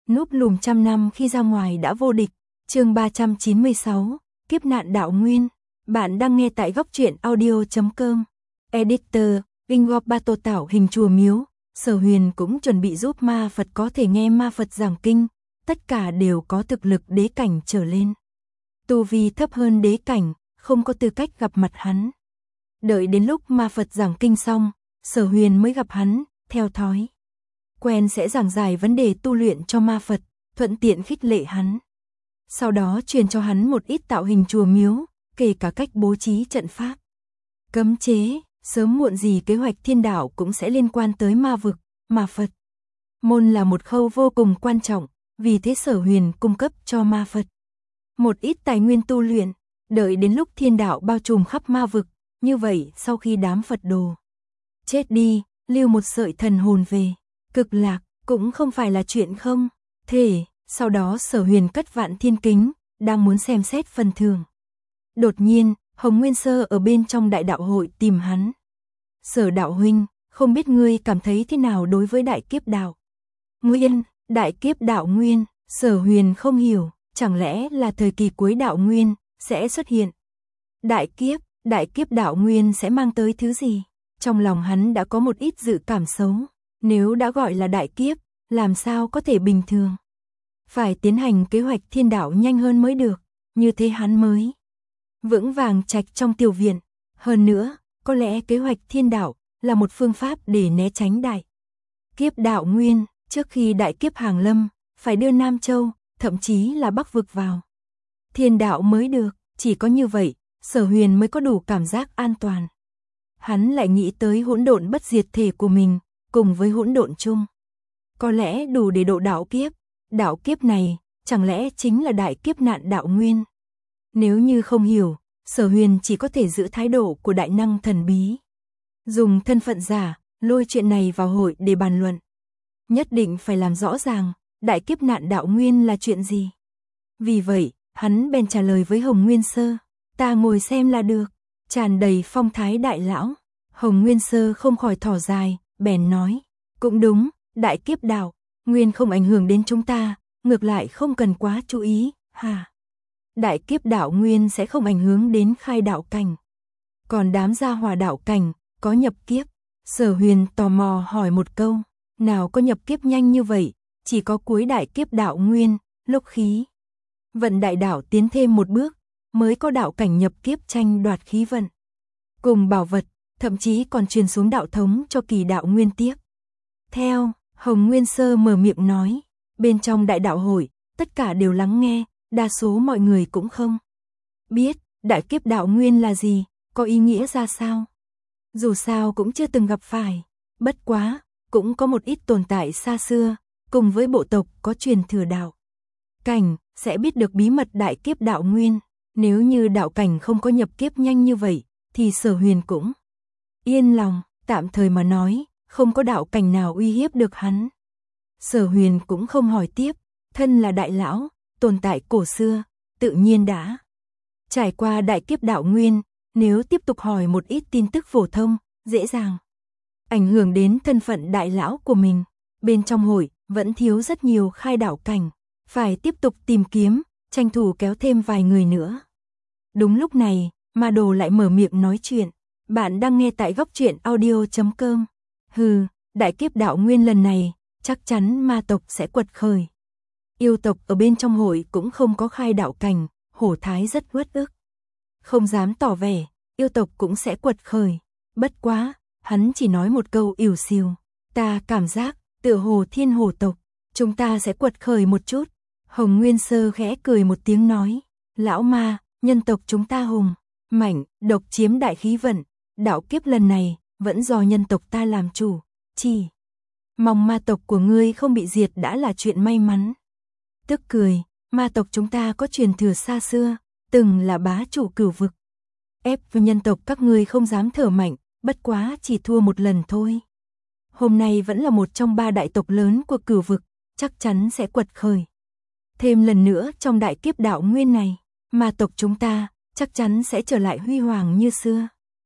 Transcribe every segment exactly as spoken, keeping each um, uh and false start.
núp lùm trăm năm khi ra ngoài đã vô địch. Chương ba trăm chín mươi sáu, kiếp nạn đạo nguyên. Bạn đang nghe tại góc truyện audio chấm com. Editor, Ingop Ba Tô Tảo hình chùa miếu. Sở Huyền cũng chuẩn bị giúp ma Phật có thể nghe ma Phật giảng kinh. Tất cả đều có thực lực đế cảnh trở lên. Tu vi thấp hơn đế cảnh, không có tư cách gặp mặt hắn. Đợi đến lúc ma Phật giảng kinh xong, Sở Huyền mới gặp hắn, theo thói quen sẽ giảng giải vấn đề tu luyện cho ma Phật, thuận tiện khích lệ hắn. Sau đó truyền cho hắn một ít tạo hình chùa miếu, kể cả cách bố trí trận pháp. Cấm chế, sớm muộn gì kế hoạch thiên đạo cũng sẽ liên quan tới ma vực, ma Phật. Môn là một khâu vô cùng quan trọng, vì thế Sở Huyền cung cấp cho ma Phật một ít tài nguyên tu luyện, đợi đến lúc thiên đạo bao trùm khắp ma vực, như vậy sau khi đám Phật đồ chết đi, lưu một sợi thần hồn về Cực Lạc, cũng không phải là chuyện không thể. Sau đó Sở Huyền cất Vạn Thiên Kính, đang muốn xem xét phần thưởng. Đột nhiên, Hồng Nguyên Sơ ở bên trong đại đạo hội tìm hắn. Sở đạo huynh, không biết ngươi cảm thấy thế nào đối với đại kiếp đạo nguyên? Đại kiếp đạo nguyên, Sở Huyền không hiểu, chẳng lẽ là thời kỳ cuối đạo nguyên sẽ xuất hiện đại kiếp, đại kiếp đạo nguyên sẽ mang tới thứ gì? Trong lòng hắn đã có một ít dự cảm xấu, nếu đã gọi là đại kiếp, làm sao có thể bình thường? Phải tiến hành kế hoạch thiên đạo nhanh hơn mới được, như thế hắn mới vững vàng trạch trong tiểu viện. Hơn nữa, có lẽ kế hoạch thiên đạo là một phương pháp để né tránh đại kiếp đạo nguyên. Trước khi đại kiếp hàng lâm, phải đưa Nam Châu, thậm chí là Bắc vực vào thiên đạo mới được. Chỉ có như vậy, Sở Huyền mới có đủ cảm giác an toàn. Hắn lại nghĩ tới hỗn độn bất diệt thể của mình, cùng với hỗn độn chung, có lẽ đủ để độ đạo kiếp. Đạo kiếp này, chẳng lẽ chính là đại kiếp nạn đạo nguyên? Nếu như không hiểu, Sở Huyền chỉ có thể giữ thái độ của đại năng thần bí. Dùng thân phận giả, lôi chuyện này vào hội để bàn luận. Nhất định phải làm rõ ràng, đại kiếp nạn đạo nguyên là chuyện gì. Vì vậy, hắn bèn trả lời với Hồng Nguyên Sơ, ta ngồi xem là được, tràn đầy phong thái đại lão. Hồng Nguyên Sơ không khỏi thở dài, bèn nói, cũng đúng, đại kiếp đạo nguyên không ảnh hưởng đến chúng ta, ngược lại không cần quá chú ý, hả? Đại kiếp đạo nguyên sẽ không ảnh hưởng đến khai đạo cảnh. Còn đám gia hỏa đạo cảnh, có nhập kiếp? Sở Huyền tò mò hỏi một câu, nào có nhập kiếp nhanh như vậy, chỉ có cuối đại kiếp đạo nguyên, lúc khí vận đại đạo tiến thêm một bước, mới có đạo cảnh nhập kiếp tranh đoạt khí vận cùng bảo vật, thậm chí còn truyền xuống đạo thống cho kỳ đạo nguyên tiếp theo. Hồng Nguyên Sơ mở miệng nói, bên trong đại đạo hội, tất cả đều lắng nghe, đa số mọi người cũng không biết đại kiếp đạo nguyên là gì, có ý nghĩa ra sao. Dù sao cũng chưa từng gặp phải, bất quá, cũng có một ít tồn tại xa xưa, cùng với bộ tộc có truyền thừa đạo cảnh, sẽ biết được bí mật đại kiếp đạo nguyên. Nếu như đạo cảnh không có nhập kiếp nhanh như vậy, thì Sở Huyền cũng yên lòng, tạm thời mà nói, không có đạo cảnh nào uy hiếp được hắn. Sở Huyền cũng không hỏi tiếp, thân là đại lão, tồn tại cổ xưa, tự nhiên đã trải qua đại kiếp đạo nguyên, nếu tiếp tục hỏi một ít tin tức phổ thông, dễ dàng ảnh hưởng đến thân phận đại lão của mình. Bên trong hội, vẫn thiếu rất nhiều khai đạo cảnh, phải tiếp tục tìm kiếm, tranh thủ kéo thêm vài người nữa. Đúng lúc này, Ma Đồ lại mở miệng nói chuyện, bạn đang nghe tại góc truyện audio chấm com. Hừ, đại kiếp đạo nguyên lần này, chắc chắn ma tộc sẽ quật khởi. Yêu tộc ở bên trong hội cũng không có khai đạo cảnh, Hổ Thái rất uất ức, không dám tỏ vẻ, yêu tộc cũng sẽ quật khởi. Bất quá, hắn chỉ nói một câu ỉu xìu, ta cảm giác, tựa hồ thiên hổ tộc, chúng ta sẽ quật khởi một chút. Hồng Nguyên Sơ khẽ cười một tiếng nói, lão ma, nhân tộc chúng ta hùng mạnh, độc chiếm đại khí vận, đạo kiếp lần này, vẫn do nhân tộc ta làm chủ, chỉ mong ma tộc của ngươi không bị diệt đã là chuyện may mắn. Tức cười, ma tộc chúng ta có truyền thừa xa xưa, từng là bá chủ cửu vực. Ép với nhân tộc các ngươi không dám thở mạnh, bất quá chỉ thua một lần thôi. Hôm nay vẫn là một trong ba đại tộc lớn của cửu vực, chắc chắn sẽ quật khởi. Thêm lần nữa trong đại kiếp đạo nguyên này, ma tộc chúng ta, chắc chắn sẽ trở lại huy hoàng như xưa.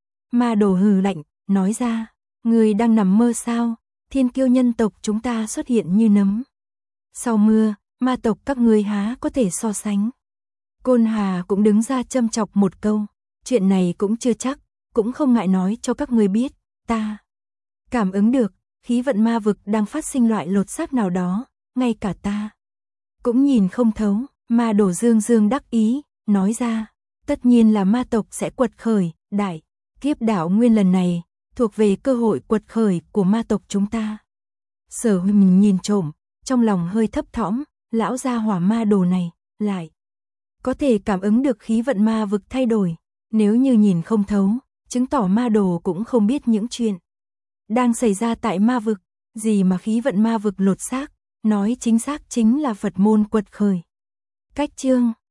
Ma Đồ hừ lạnh, nói ra, ngươi đang nằm mơ sao, thiên kiêu nhân tộc chúng ta xuất hiện như nấm Sau mưa, ma tộc các ngươi há có thể so sánh. Côn Hà cũng đứng ra châm chọc một câu, chuyện này cũng chưa chắc, cũng không ngại nói cho các ngươi biết, ta cảm ứng được, khí vận ma vực đang phát sinh loại lột xác nào đó, ngay cả ta cũng nhìn không thấu. Ma Đổ dương dương đắc ý, nói ra, tất nhiên là ma tộc sẽ quật khởi, đại kiếp đảo nguyên lần này, thuộc về cơ hội quật khởi của ma tộc chúng ta. Sở Huỳnh nhìn trộm, trong lòng hơi thấp thỏm, lão gia hỏa Ma Đồ này, lại có thể cảm ứng được khí vận ma vực thay đổi, nếu như nhìn không thấu, chứng tỏ Ma Đồ cũng không biết những chuyện đang xảy ra tại ma vực, gì mà khí vận ma vực lột xác, nói chính xác chính là Phật môn quật khởi. Cách chương